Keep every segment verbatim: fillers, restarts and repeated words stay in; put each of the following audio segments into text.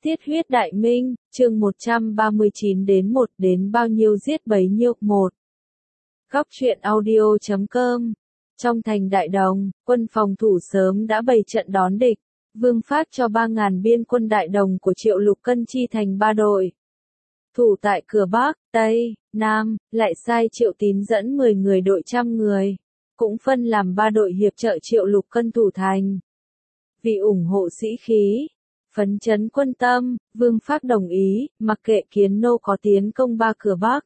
Tiết huyết đại minh, chương một trăm ba mươi chín đến một đến bao nhiêu giết bấy nhiêu. một. Góc truyện audio chấm com. Trong thành Đại Đồng, quân phòng thủ sớm đã bày trận đón địch. Vương phát cho ba ngàn biên quân Đại Đồng của Triệu Lục cân chi thành ba đội. Thủ tại cửa Bắc, Tây, Nam, lại sai Triệu Tín dẫn mười người đội trăm người. Cũng phân làm ba đội hiệp trợ Triệu Lục cân thủ thành. Vì ủng hộ sĩ khí, phấn chấn quân tâm, Vương Phác đồng ý, mặc kệ Kiến Nô có tiến công ba cửa Bắc,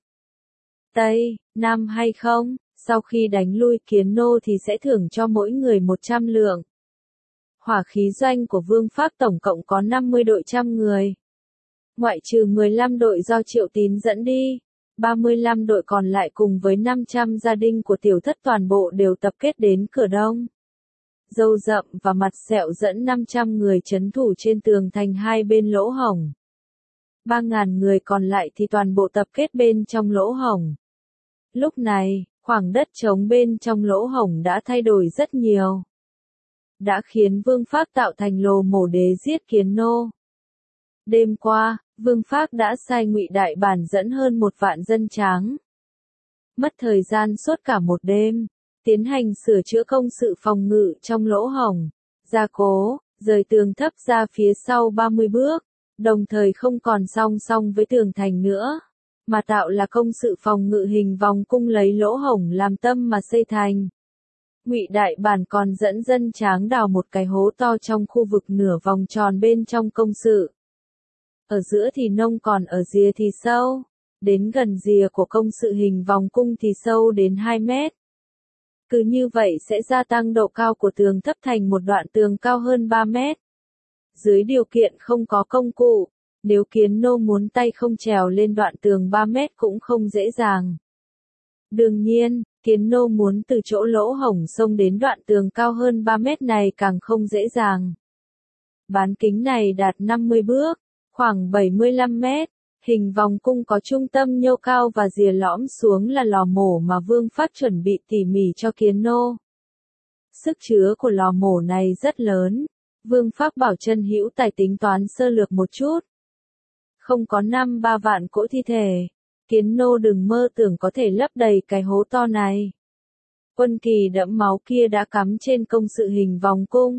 Tây, Nam hay không, sau khi đánh lui Kiến Nô thì sẽ thưởng cho mỗi người một trăm lượng. Hỏa khí doanh của Vương Phác tổng cộng có năm mươi đội trăm người. Ngoại trừ mười lăm đội do Triệu Tín dẫn đi, ba mươi lăm đội còn lại cùng với năm trăm gia đình của tiểu thất toàn bộ đều tập kết đến cửa Đông. Dâu rậm và mặt sẹo dẫn năm trăm người trấn thủ trên tường thành hai bên lỗ hổng. ba ngàn người còn lại thì toàn bộ tập kết bên trong lỗ hổng. Lúc này, khoảng đất trống bên trong lỗ hổng đã thay đổi rất nhiều. Đã khiến Vương Phác tạo thành lồ mổ đế giết Kiến Nô. Đêm qua, Vương Phác đã sai Ngụy Đại Bản dẫn hơn một vạn dân tráng. Mất thời gian suốt cả một đêm. Tiến hành sửa chữa công sự phòng ngự trong lỗ hổng, gia cố, rời tường thấp ra phía sau ba mươi bước, đồng thời không còn song song với tường thành nữa, mà tạo là công sự phòng ngự hình vòng cung lấy lỗ hổng làm tâm mà xây thành. Ngụy Đại Bản còn dẫn dân tráng đào một cái hố to trong khu vực nửa vòng tròn bên trong công sự. Ở giữa thì nông còn ở rìa thì sâu, đến gần rìa của công sự hình vòng cung thì sâu đến hai mét. Cứ như vậy sẽ gia tăng độ cao của tường thấp thành một đoạn tường cao hơn ba mét. Dưới điều kiện không có công cụ, nếu Kiến Nô muốn tay không trèo lên đoạn tường ba mét cũng không dễ dàng. Đương nhiên, Kiến Nô muốn từ chỗ lỗ hổng xông đến đoạn tường cao hơn ba mét này càng không dễ dàng. Bán kính này đạt năm mươi bước, khoảng bảy mươi lăm mét. Hình vòng cung có trung tâm nhô cao và rìa lõm xuống là lò mổ mà Vương Phác chuẩn bị tỉ mỉ cho Kiến Nô. Sức chứa của lò mổ này rất lớn. Vương Phác bảo Trân Hữu Tài tính toán sơ lược một chút. Không có năm ba vạn cỗ thi thể. Kiến Nô đừng mơ tưởng có thể lấp đầy cái hố to này. Quân kỳ đẫm máu kia đã cắm trên công sự hình vòng cung.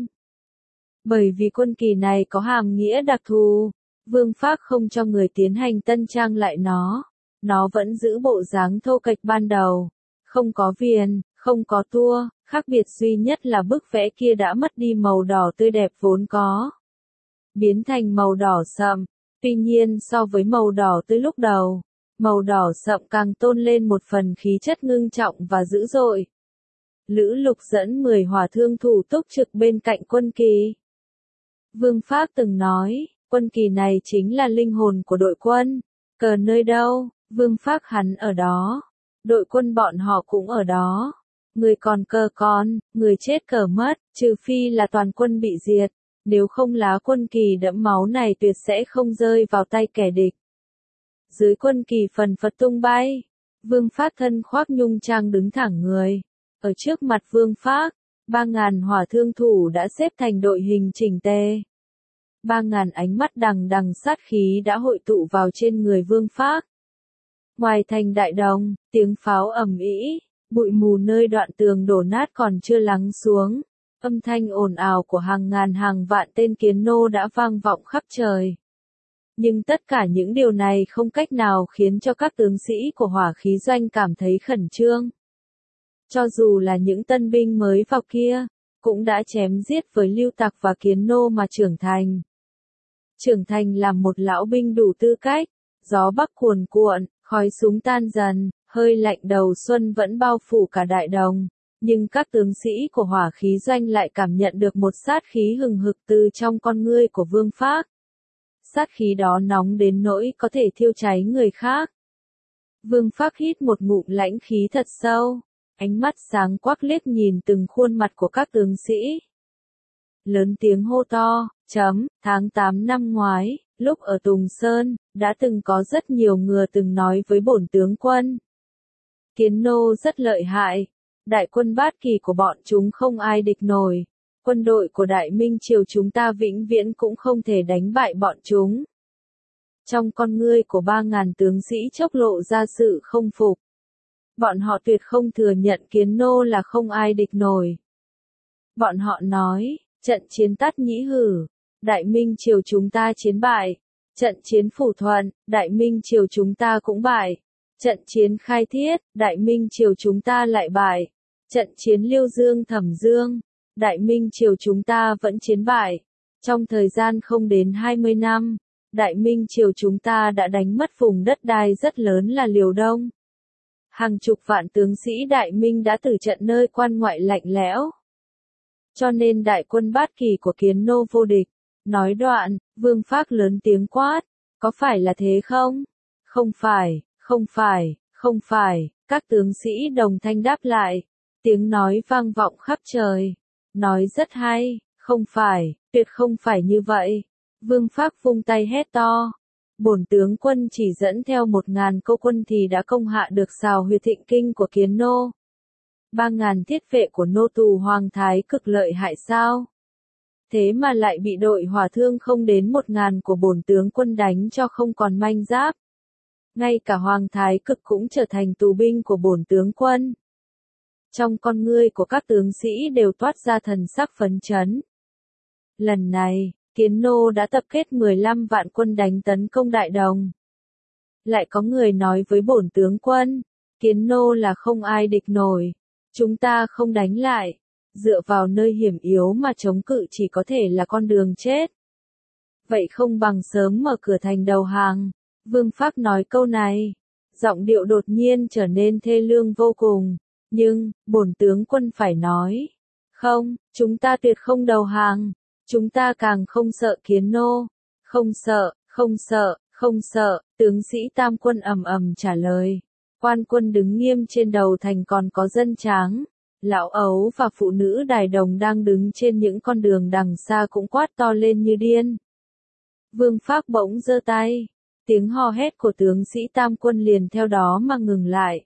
Bởi vì quân kỳ này có hàm nghĩa đặc thù. Vương Phác không cho người tiến hành tân trang lại nó. Nó vẫn giữ bộ dáng thô kệch ban đầu. Không có viền, không có tua, khác biệt duy nhất là bức vẽ kia đã mất đi màu đỏ tươi đẹp vốn có. Biến thành màu đỏ sậm. Tuy nhiên so với màu đỏ tươi lúc đầu, màu đỏ sậm càng tôn lên một phần khí chất ngưng trọng và dữ dội. Lữ Lục dẫn mười hỏa thương thủ túc trực bên cạnh quân kỳ. Vương Phác từng nói, quân kỳ này chính là linh hồn của đội quân. Cờ nơi đâu, Vương Phác hắn ở đó. Đội quân bọn họ cũng ở đó. Người còn cờ còn, người chết cờ mất, trừ phi là toàn quân bị diệt. Nếu không lá quân kỳ đẫm máu này tuyệt sẽ không rơi vào tay kẻ địch. Dưới quân kỳ phần phật tung bay. Vương Phác thân khoác nhung trang đứng thẳng người. Ở trước mặt Vương Phác, ba ngàn hỏa thương thủ đã xếp thành đội hình chỉnh tề. Ba ngàn ánh mắt đằng đằng sát khí đã hội tụ vào trên người Vương Phác. Ngoài thành Đại Đồng, tiếng pháo ầm ĩ, bụi mù nơi đoạn tường đổ nát còn chưa lắng xuống. Âm thanh ồn ào của hàng ngàn hàng vạn tên Kiến Nô đã vang vọng khắp trời. Nhưng tất cả những điều này không cách nào khiến cho các tướng sĩ của hỏa khí doanh cảm thấy khẩn trương. Cho dù là những tân binh mới vào kia, cũng đã chém giết với Lưu Tặc và Kiến Nô mà trưởng thành. Trưởng thành làm một lão binh đủ tư cách, gió bắc cuồn cuộn, khói súng tan dần, hơi lạnh đầu xuân vẫn bao phủ cả Đại Đồng, nhưng các tướng sĩ của hỏa khí doanh lại cảm nhận được một sát khí hừng hực từ trong con ngươi của Vương Phác. Sát khí đó nóng đến nỗi có thể thiêu cháy người khác. Vương Phác hít một ngụm lãnh khí thật sâu, ánh mắt sáng quắc liếc nhìn từng khuôn mặt của các tướng sĩ. Lớn tiếng hô to, chấm, tháng tám năm ngoái, lúc ở Tùng Sơn, đã từng có rất nhiều người từng nói với bổn tướng quân. Kiến Nô rất lợi hại, đại quân bát kỳ của bọn chúng không ai địch nổi. Quân đội của Đại Minh Triều chúng ta vĩnh viễn cũng không thể đánh bại bọn chúng. Trong con ngươi của ba ngàn tướng sĩ chốc lộ ra sự không phục. Bọn họ tuyệt không thừa nhận Kiến Nô là không ai địch nổi. Bọn họ nói, trận chiến Tát Nhĩ Hử, Đại Minh Triều chúng ta chiến bại. Trận chiến Phủ Thuận, Đại Minh Triều chúng ta cũng bại. Trận chiến Khai Thiết, Đại Minh Triều chúng ta lại bại. Trận chiến Liêu Dương Thẩm Dương, Đại Minh Triều chúng ta vẫn chiến bại. Trong thời gian không đến hai mươi năm, Đại Minh Triều chúng ta đã đánh mất vùng đất đai rất lớn là Liều Đông. Hàng chục vạn tướng sĩ Đại Minh đã tử trận nơi quan ngoại lạnh lẽo. Cho nên đại quân Bát Kỳ của Kiến Nô vô địch. Nói đoạn, Vương Phác lớn tiếng quát, có phải là thế không? Không phải, không phải, không phải, các tướng sĩ đồng thanh đáp lại. Tiếng nói vang vọng khắp trời. Nói rất hay, không phải, tuyệt không phải như vậy. Vương Phác vung tay hét to. Bổn tướng quân chỉ dẫn theo một ngàn câu quân thì đã công hạ được Sào Huyệt Thịnh Kinh của Kiến Nô. Ba ngàn thiết vệ của nô tù Hoàng Thái Cực lợi hại sao? Thế mà lại bị đội hỏa thương không đến một ngàn của bổn tướng quân đánh cho không còn manh giáp. Ngay cả Hoàng Thái Cực cũng trở thành tù binh của bổn tướng quân. Trong con ngươi của các tướng sĩ đều toát ra thần sắc phấn chấn. Lần này, Kiến Nô đã tập kết mười lăm vạn quân đánh tấn công Đại Đồng. Lại có người nói với bổn tướng quân, Kiến Nô là không ai địch nổi. Chúng ta không đánh lại. Dựa vào nơi hiểm yếu mà chống cự chỉ có thể là con đường chết. Vậy không bằng sớm mở cửa thành đầu hàng. Vương Phác nói câu này. Giọng điệu đột nhiên trở nên thê lương vô cùng. Nhưng, bổn tướng quân phải nói. Không, chúng ta tuyệt không đầu hàng. Chúng ta càng không sợ Kiến Nô. Không sợ, không sợ, không sợ. Tướng sĩ Tam Quân ầm ầm trả lời. Quan quân đứng nghiêm trên đầu thành còn có dân tráng. Lão ấu và phụ nữ Đài Đồng đang đứng trên những con đường đằng xa cũng quát to lên như điên. Vương Phác bỗng giơ tay. Tiếng hò hét của tướng sĩ Tam Quân liền theo đó mà ngừng lại.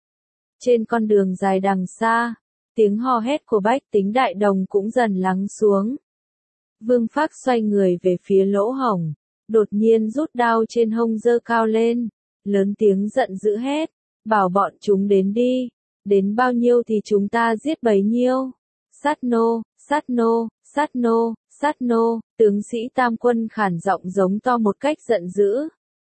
Trên con đường dài đằng xa, tiếng hò hét của bách tính Đại Đồng cũng dần lắng xuống. Vương Phác xoay người về phía lỗ hổng, đột nhiên rút đao trên hông giơ cao lên, lớn tiếng giận dữ hét, bảo bọn chúng đến đi, đến bao nhiêu thì chúng ta giết bấy nhiêu. Sát nô, sát nô, sát nô, sát nô, tướng sĩ Tam Quân khản giọng giống to một cách giận dữ.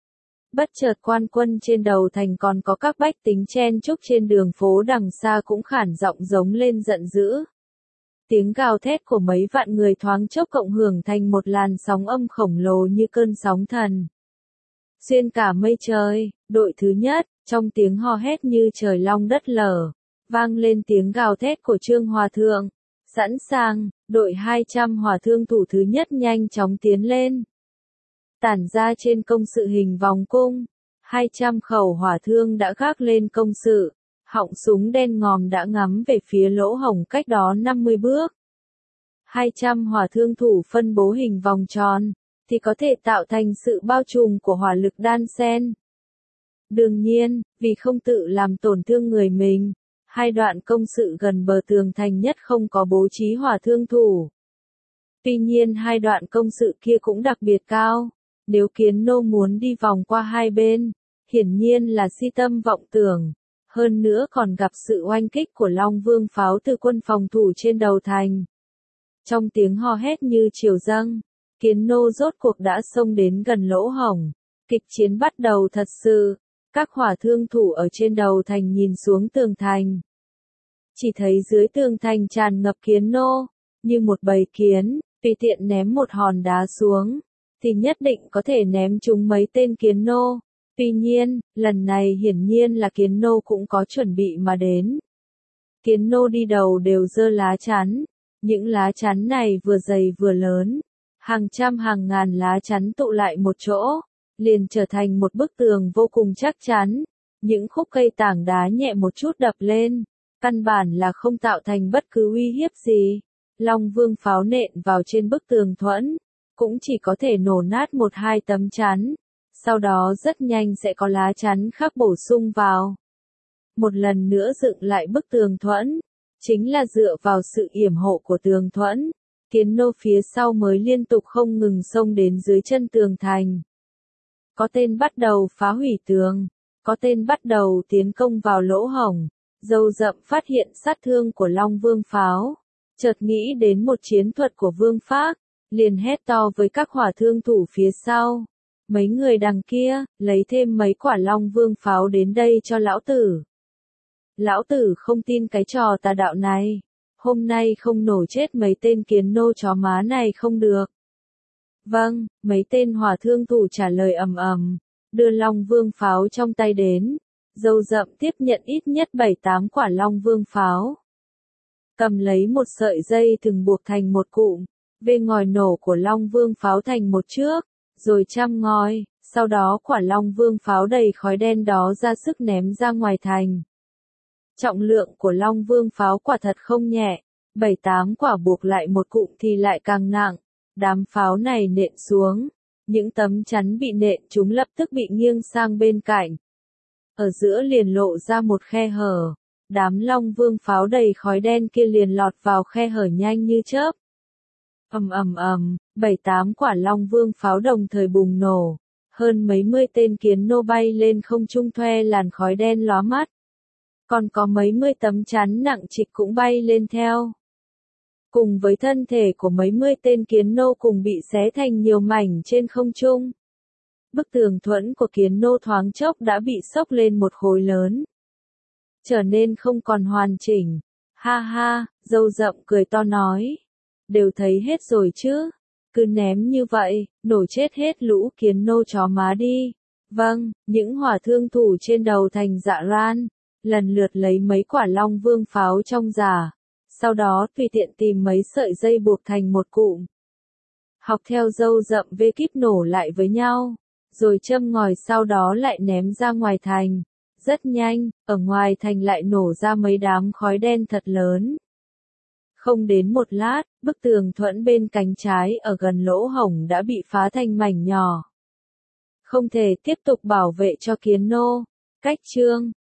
Bất chợt quan quân trên đầu thành còn có các bách tính chen chúc trên đường phố đằng xa cũng khản giọng giống lên giận dữ. Tiếng gào thét của mấy vạn người thoáng chốc cộng hưởng thành một làn sóng âm khổng lồ như cơn sóng thần. Xuyên cả mây trời, đội thứ nhất, trong tiếng hò hét như trời long đất lở, vang lên tiếng gào thét của Trương Hòa Thượng. Sẵn sàng, đội hai trăm Hòa Thương thủ thứ nhất nhanh chóng tiến lên. Tản ra trên công sự hình vòng cung, hai trăm khẩu hỏa thương đã gác lên công sự, họng súng đen ngòm đã ngắm về phía lỗ hổng cách đó năm mươi bước. hai trăm hỏa thương thủ phân bố hình vòng tròn, thì có thể tạo thành sự bao trùm của hỏa lực đan xen. Đương nhiên, vì không tự làm tổn thương người mình, hai đoạn công sự gần bờ tường thành nhất không có bố trí hỏa thương thủ. Tuy nhiên hai đoạn công sự kia cũng đặc biệt cao. Nếu Kiến Nô muốn đi vòng qua hai bên, hiển nhiên là si tâm vọng tưởng, hơn nữa còn gặp sự oanh kích của Long Vương pháo từ quân phòng thủ trên đầu thành. Trong tiếng hò hét như triều dâng, Kiến Nô rốt cuộc đã xông đến gần lỗ hổng, kịch chiến bắt đầu thật sự, các hỏa thương thủ ở trên đầu thành nhìn xuống tường thành. Chỉ thấy dưới tường thành tràn ngập Kiến Nô, như một bầy kiến, tùy tiện ném một hòn đá xuống, thì nhất định có thể ném trúng mấy tên Kiến Nô. Tuy nhiên, lần này hiển nhiên là Kiến Nô cũng có chuẩn bị mà đến. Kiến Nô đi đầu đều giơ lá chắn, những lá chắn này vừa dày vừa lớn, hàng trăm hàng ngàn lá chắn tụ lại một chỗ, liền trở thành một bức tường vô cùng chắc chắn. Những khúc cây tảng đá nhẹ một chút đập lên, căn bản là không tạo thành bất cứ uy hiếp gì. Long Vương pháo nện vào trên bức tường thuẫn, cũng chỉ có thể nổ nát một hai tấm chắn, sau đó rất nhanh sẽ có lá chắn khác bổ sung vào. Một lần nữa dựng lại bức tường thuẫn, chính là dựa vào sự yểm hộ của tường thuẫn, kiến nô phía sau mới liên tục không ngừng xông đến dưới chân tường thành. Có tên bắt đầu phá hủy tường, có tên bắt đầu tiến công vào lỗ hổng. Dâu rậm phát hiện sát thương của Long Vương pháo, chợt nghĩ đến một chiến thuật của Vương Phác, liền hét to với các hỏa thương thủ phía sau. Mấy người đằng kia, lấy thêm mấy quả Long Vương pháo đến đây cho lão tử. Lão tử không tin cái trò tà đạo này, hôm nay không nổ chết mấy tên kiến nô chó má này không được. Vâng, mấy tên hỏa thương thủ trả lời ầm ầm, đưa Long Vương pháo trong tay đến. Dâu rậm tiếp nhận ít nhất bảy tám quả Long Vương pháo. Cầm lấy một sợi dây thừng buộc thành một cụm, vê ngòi nổ của Long Vương pháo thành một trước, rồi chăm ngòi, sau đó quả Long Vương pháo đầy khói đen đó ra sức ném ra ngoài thành. Trọng lượng của Long Vương pháo quả thật không nhẹ, bảy tám quả buộc lại một cụm thì lại càng nặng, đám pháo này nện xuống, những tấm chắn bị nện chúng lập tức bị nghiêng sang bên cạnh. Ở giữa liền lộ ra một khe hở, đám Long Vương pháo đầy khói đen kia liền lọt vào khe hở nhanh như chớp. Ầm ầm ầm, bảy tám quả Long Vương pháo đồng thời bùng nổ, hơn mấy mươi tên kiến nô bay lên không trung thoe làn khói đen lóa mắt. Còn có mấy mươi tấm chắn nặng trịch cũng bay lên theo. Cùng với thân thể của mấy mươi tên kiến nô cùng bị xé thành nhiều mảnh trên không trung. Bức tường thuẫn của kiến nô thoáng chốc đã bị xốc lên một khối lớn. Trở nên không còn hoàn chỉnh. Ha ha, dâu rậm cười to nói. Đều thấy hết rồi chứ. Cứ ném như vậy, nổ chết hết lũ kiến nô chó má đi. Vâng, những hỏa thương thủ trên đầu thành Dạ Ran, lần lượt lấy mấy quả Long Vương pháo trong già. Sau đó tùy tiện tìm mấy sợi dây buộc thành một cụm. Học theo dâu rậm vê kíp nổ lại với nhau. Rồi châm ngòi sau đó lại ném ra ngoài thành. Rất nhanh, ở ngoài thành lại nổ ra mấy đám khói đen thật lớn. Không đến một lát, bức tường thuẫn bên cánh trái ở gần lỗ hổng đã bị phá thành mảnh nhỏ. Không thể tiếp tục bảo vệ cho kiến nô. Cách chương